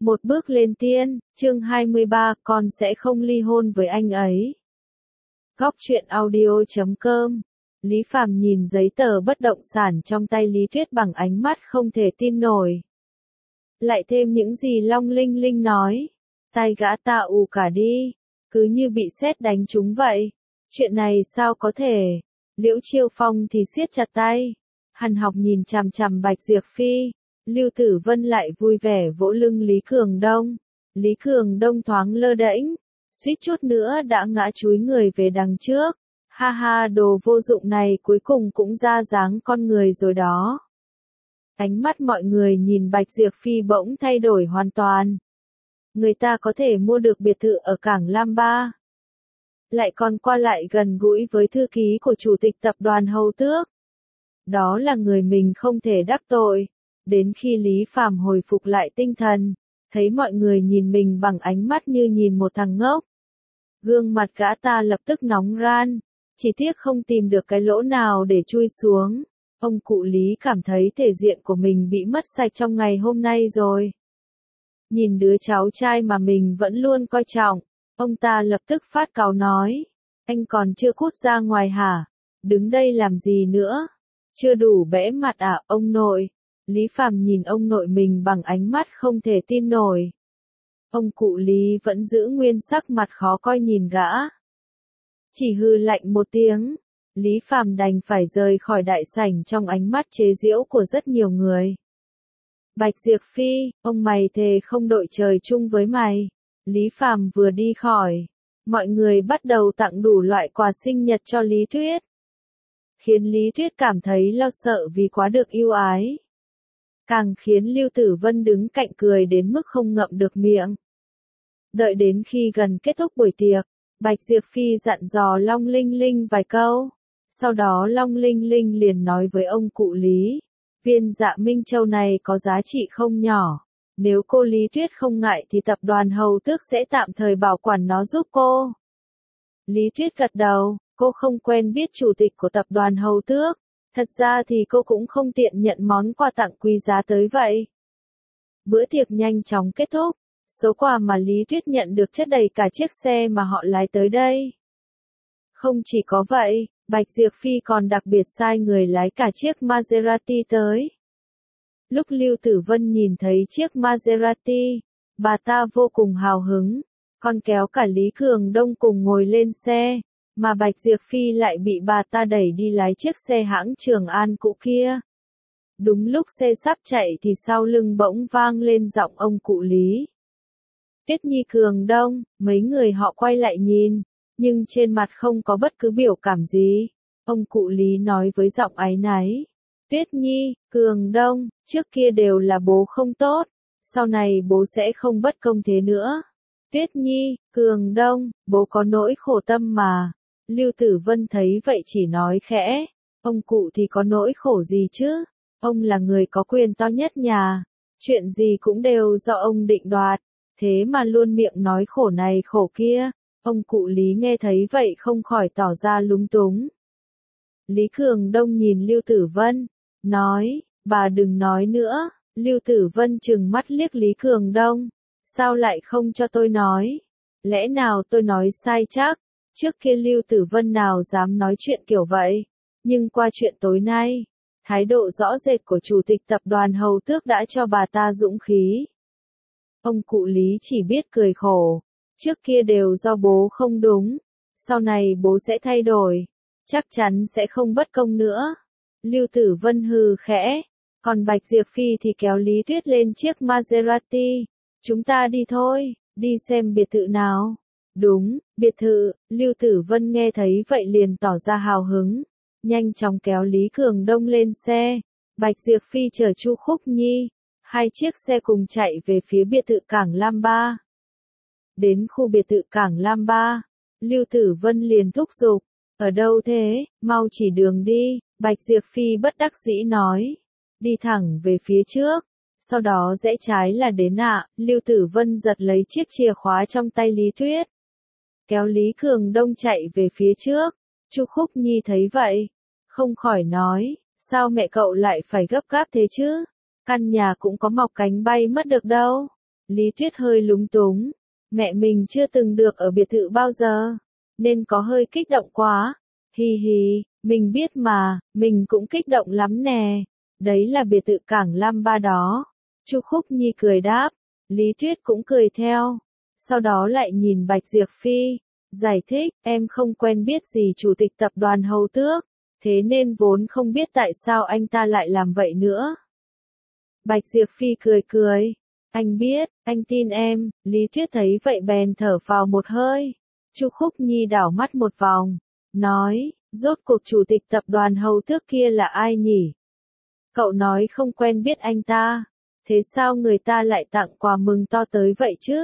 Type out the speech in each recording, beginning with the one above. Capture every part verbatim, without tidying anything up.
Một bước lên tiên, chương hai mươi ba, con sẽ không ly hôn với anh ấy. Góc truyện audio chấm com. Lý Phàm nhìn giấy tờ bất động sản trong tay Lý Tuyết bằng ánh mắt không thể tin nổi. Lại thêm những gì Long Linh Linh nói. Tai gã ta ù cả đi. Cứ như bị sét đánh trúng vậy. Chuyện này sao có thể? Liễu Chiêu Phong thì siết chặt tay. Hàn Học nhìn chằm chằm Bạch Diệp Phi. Lưu Tử Vân lại vui vẻ vỗ lưng Lý Cường Đông. Lý Cường Đông thoáng lơ đễnh, suýt chút nữa đã ngã chúi người về đằng trước. Ha ha, đồ vô dụng này cuối cùng cũng ra dáng con người rồi đó. Ánh mắt mọi người nhìn Bạch Diệp Phi bỗng thay đổi hoàn toàn. Người ta có thể mua được biệt thự ở cảng Lam Ba. Lại còn qua lại gần gũi với thư ký của chủ tịch tập đoàn Hầu Tước. Đó là người mình không thể đắc tội. Đến khi Lý Phàm hồi phục lại tinh thần, thấy mọi người nhìn mình bằng ánh mắt như nhìn một thằng ngốc. Gương mặt gã ta lập tức nóng ran, chỉ tiếc không tìm được cái lỗ nào để chui xuống. Ông cụ Lý cảm thấy thể diện của mình bị mất sạch trong ngày hôm nay rồi. Nhìn đứa cháu trai mà mình vẫn luôn coi trọng, ông ta lập tức phát cáu nói, anh còn chưa cút ra ngoài hả? Đứng đây làm gì nữa? Chưa đủ bẽ mặt à, ông nội? Lý Phàm nhìn ông nội mình bằng ánh mắt không thể tin nổi. Ông cụ Lý vẫn giữ nguyên sắc mặt khó coi nhìn gã. Chỉ hừ lạnh một tiếng, Lý Phàm đành phải rời khỏi đại sảnh trong ánh mắt chế giễu của rất nhiều người. Bạch Diệp Phi, ông mày thề không đội trời chung với mày. Lý Phàm vừa đi khỏi, mọi người bắt đầu tặng đủ loại quà sinh nhật cho Lý Tuyết. Khiến Lý Tuyết cảm thấy lo sợ vì quá được yêu ái. Càng khiến Lưu Tử Vân đứng cạnh cười đến mức không ngậm được miệng. Đợi đến khi gần kết thúc buổi tiệc, Bạch Diệp Phi dặn dò Long Linh Linh vài câu. Sau đó Long Linh Linh liền nói với ông cụ Lý, viên Dạ Minh Châu này có giá trị không nhỏ. Nếu cô Lý Tuyết không ngại thì tập đoàn Hầu Tước sẽ tạm thời bảo quản nó giúp cô. Lý Tuyết gật đầu, cô không quen biết chủ tịch của tập đoàn Hầu Tước. Thật ra thì cô cũng không tiện nhận món quà tặng quý giá tới vậy. Bữa tiệc nhanh chóng kết thúc, số quà mà Lý Tuyết nhận được chất đầy cả chiếc xe mà họ lái tới đây. Không chỉ có vậy, Bạch Diệp Phi còn đặc biệt sai người lái cả chiếc Maserati tới. Lúc Lưu Tử Vân nhìn thấy chiếc Maserati, bà ta vô cùng hào hứng, còn kéo cả Lý Cường Đông cùng ngồi lên xe. Mà Bạch Diệp Phi lại bị bà ta đẩy đi lái chiếc xe hãng Trường An cũ kia. Đúng lúc xe sắp chạy thì sau lưng bỗng vang lên giọng ông cụ Lý. Tuyết Nhi Cường Đông, mấy người họ quay lại nhìn, nhưng trên mặt không có bất cứ biểu cảm gì. Ông cụ Lý nói với giọng áy náy. Tuyết Nhi, Cường Đông, trước kia đều là bố không tốt, sau này bố sẽ không bất công thế nữa. Tuyết Nhi, Cường Đông, bố có nỗi khổ tâm mà. Lưu Tử Vân thấy vậy chỉ nói khẽ, ông cụ thì có nỗi khổ gì chứ, ông là người có quyền to nhất nhà, chuyện gì cũng đều do ông định đoạt, thế mà luôn miệng nói khổ này khổ kia, ông cụ Lý nghe thấy vậy không khỏi tỏ ra lúng túng. Lý Cường Đông nhìn Lưu Tử Vân, nói, bà đừng nói nữa. Lưu Tử Vân trừng mắt liếc Lý Cường Đông, sao lại không cho tôi nói, lẽ nào tôi nói sai chắc? Trước kia Lưu Tử Vân nào dám nói chuyện kiểu vậy, nhưng qua chuyện tối nay, thái độ rõ rệt của chủ tịch tập đoàn Hầu Tước đã cho bà ta dũng khí. Ông cụ Lý chỉ biết cười khổ, trước kia đều do bố không đúng, sau này bố sẽ thay đổi, chắc chắn sẽ không bất công nữa. Lưu Tử Vân hừ khẽ, còn Bạch Diệp Phi thì kéo Lý Tuyết lên chiếc Maserati, chúng ta đi thôi, đi xem biệt thự nào. Đúng, biệt thự. Lưu Tử Vân nghe thấy vậy liền tỏ ra hào hứng, nhanh chóng kéo Lý Cường Đông lên xe, Bạch Diệp Phi chở Chu Khúc Nhi, hai chiếc xe cùng chạy về phía biệt thự cảng Lam Ba. Đến khu biệt thự cảng Lam Ba, Lưu Tử Vân liền thúc giục, ở đâu thế, mau chỉ đường đi, Bạch Diệp Phi bất đắc dĩ nói, đi thẳng về phía trước. Sau đó rẽ trái là đến ạ. Lưu Tử Vân giật lấy chiếc chìa khóa trong tay Lý Tuyết, kéo Lý Cường Đông chạy về phía trước. Chu Khúc Nhi thấy vậy, không khỏi nói, sao mẹ cậu lại phải gấp gáp thế chứ? Căn nhà cũng có mọc cánh bay mất được đâu. Lý Thuyết hơi lúng túng. Mẹ mình chưa từng được ở biệt thự bao giờ, nên có hơi kích động quá. Hi hi, mình biết mà, mình cũng kích động lắm nè. Đấy là biệt thự Cảng Lam Ba đó. Chu Khúc Nhi cười đáp. Lý Thuyết cũng cười theo. Sau đó lại nhìn Bạch Diệp Phi, giải thích, em không quen biết gì chủ tịch tập đoàn Hầu Tước, thế nên vốn không biết tại sao anh ta lại làm vậy nữa. Bạch Diệp Phi cười cười. Anh biết, anh tin em. Lý Thuyết thấy vậy bèn thở phào một hơi. Chu Khúc Nhi đảo mắt một vòng, nói, rốt cuộc chủ tịch tập đoàn Hầu Tước kia là ai nhỉ? Cậu nói không quen biết anh ta, thế sao người ta lại tặng quà mừng to tới vậy chứ?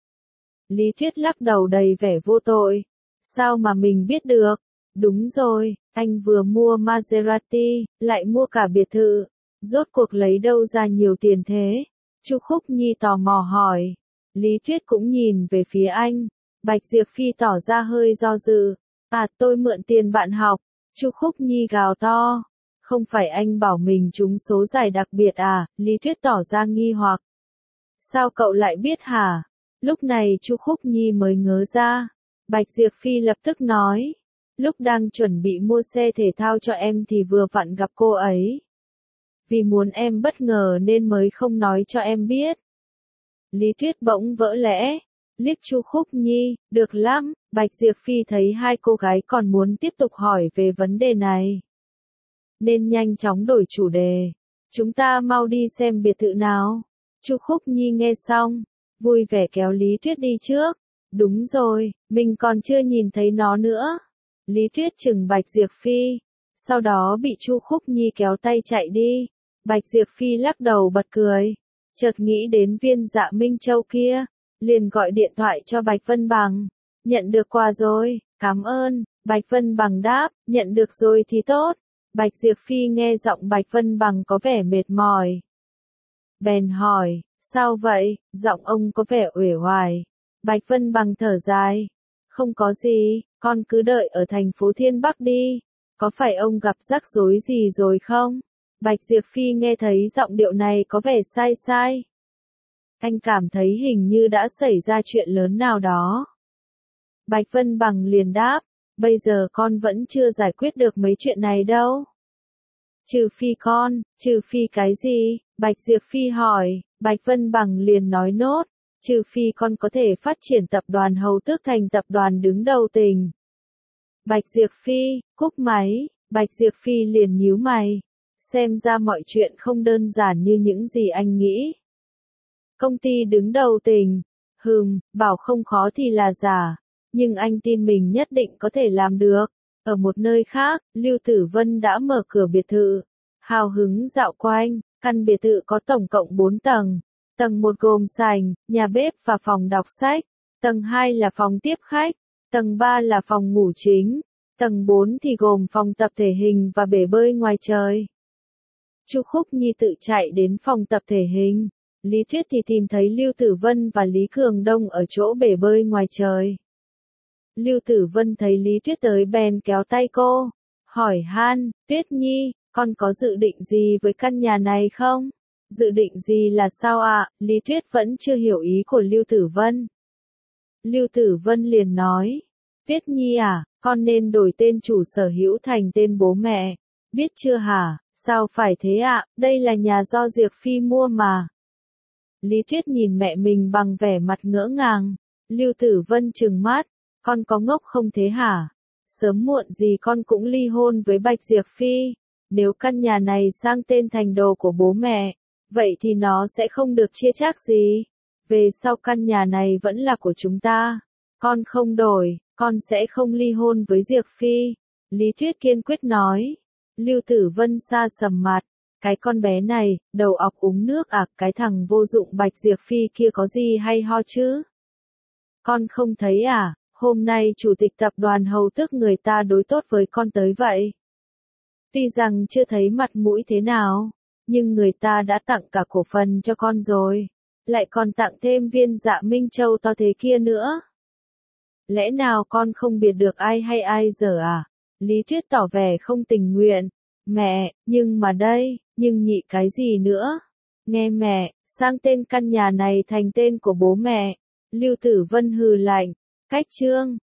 Lý Thuyết lắc đầu đầy vẻ vô tội. Sao mà mình biết được? Đúng rồi, anh vừa mua Maserati, lại mua cả biệt thự. Rốt cuộc lấy đâu ra nhiều tiền thế? Chu Khúc Nhi tò mò hỏi. Lý Thuyết cũng nhìn về phía anh. Bạch Diệp Phi tỏ ra hơi do dự. À, tôi mượn tiền bạn học. Chu Khúc Nhi gào to. Không phải anh bảo mình trúng số giải đặc biệt à? Lý Thuyết tỏ ra nghi hoặc. Sao cậu lại biết hả? Lúc này Chu Khúc Nhi mới ngớ ra. Bạch Diệp Phi lập tức nói. Lúc đang chuẩn bị mua xe thể thao cho em thì vừa vặn gặp cô ấy. Vì muốn em bất ngờ nên mới không nói cho em biết. Lý Thuyết bỗng vỡ lẽ. Liếc Chu Khúc Nhi, được lắm. Bạch Diệp Phi thấy hai cô gái còn muốn tiếp tục hỏi về vấn đề này, nên nhanh chóng đổi chủ đề. Chúng ta mau đi xem biệt thự nào. Chu Khúc Nhi nghe xong, vui vẻ kéo Lý Thuyết đi trước. Đúng rồi, mình còn chưa nhìn thấy nó nữa. Lý Thuyết chừng Bạch Diệp Phi, sau đó bị Chu Khúc Nhi kéo tay chạy đi. Bạch Diệp Phi lắc đầu bật cười, chợt nghĩ đến Viên Dạ Minh Châu kia, liền gọi điện thoại cho Bạch Vân Bằng. Nhận được quà rồi, cảm ơn. Bạch Vân Bằng đáp, nhận được rồi thì tốt. Bạch Diệp Phi nghe giọng Bạch Vân Bằng có vẻ mệt mỏi, bèn hỏi, sao vậy? Giọng ông có vẻ uể oải. Bạch Vân Bằng thở dài, không có gì, con cứ đợi ở thành phố Thiên Bắc đi. Có phải ông gặp rắc rối gì rồi không? Bạch Diệp Phi nghe thấy giọng điệu này có vẻ sai sai. Anh cảm thấy hình như đã xảy ra chuyện lớn nào đó. Bạch Vân Bằng liền đáp, bây giờ con vẫn chưa giải quyết được mấy chuyện này đâu. Trừ phi con, trừ phi cái gì? Bạch Diệp Phi hỏi. Bạch Vân Bằng liền nói nốt, trừ phi con có thể phát triển tập đoàn Hầu Tước thành tập đoàn đứng đầu tỉnh. Bạch Diệp Phi, cúp máy. Bạch Diệp Phi liền nhíu mày. Xem ra mọi chuyện không đơn giản như những gì anh nghĩ. Công ty đứng đầu tỉnh. Hừm, bảo không khó thì là giả. Nhưng anh tin mình nhất định có thể làm được. Ở một nơi khác, Lưu Tử Vân đã mở cửa biệt thự. Hào hứng dạo quanh, căn biệt thự có tổng cộng bốn tầng. Tầng một gồm sảnh, nhà bếp và phòng đọc sách. Tầng hai là phòng tiếp khách. Tầng ba là phòng ngủ chính. Tầng bốn thì gồm phòng tập thể hình và bể bơi ngoài trời. Chu Khúc Nhi tự chạy đến phòng tập thể hình. Lý Thuyết thì tìm thấy Lưu Tử Vân và Lý Cường Đông ở chỗ bể bơi ngoài trời. Lưu Tử Vân thấy Lý Thuyết tới bèn kéo tay cô, hỏi han, Tuyết Nhi, con có dự định gì với căn nhà này không? Dự định gì là sao ạ? À? Lý Thuyết vẫn chưa hiểu ý của Lưu Tử Vân. Lưu Tử Vân liền nói, Tuyết Nhi à, con nên đổi tên chủ sở hữu thành tên bố mẹ, biết chưa hả? Sao phải thế ạ? À? Đây là nhà do Diệp Phi mua mà. Lý Thuyết nhìn mẹ mình bằng vẻ mặt ngỡ ngàng. Lưu Tử Vân trừng mắt, con có ngốc không thế hả? Sớm muộn gì con cũng ly hôn với Bạch Diệp Phi. Nếu căn nhà này sang tên thành đồ của bố mẹ, vậy thì nó sẽ không được chia chác gì. Về sau căn nhà này vẫn là của chúng ta. Con không đổi, con sẽ không ly hôn với Diệp Phi. Lý Thuyết kiên quyết nói. Lưu Tử Vân sa sầm mặt. Cái con bé này, đầu óc uống nước à, cái thằng vô dụng Bạch Diệp Phi kia có gì hay ho chứ? Con không thấy à, hôm nay chủ tịch tập đoàn Hầu Tước người ta đối tốt với con tới vậy. Tuy rằng chưa thấy mặt mũi thế nào, nhưng người ta đã tặng cả cổ phần cho con rồi, lại còn tặng thêm Viên Dạ Minh Châu to thế kia nữa. Lẽ nào con không biệt được ai hay ai giờ à? Lý Thuyết tỏ vẻ không tình nguyện. Mẹ, nhưng mà đây, nhưng nhị cái gì nữa? Nghe mẹ, sang tên căn nhà này thành tên của bố mẹ. Lưu Tử Vân hừ lạnh. Cách chương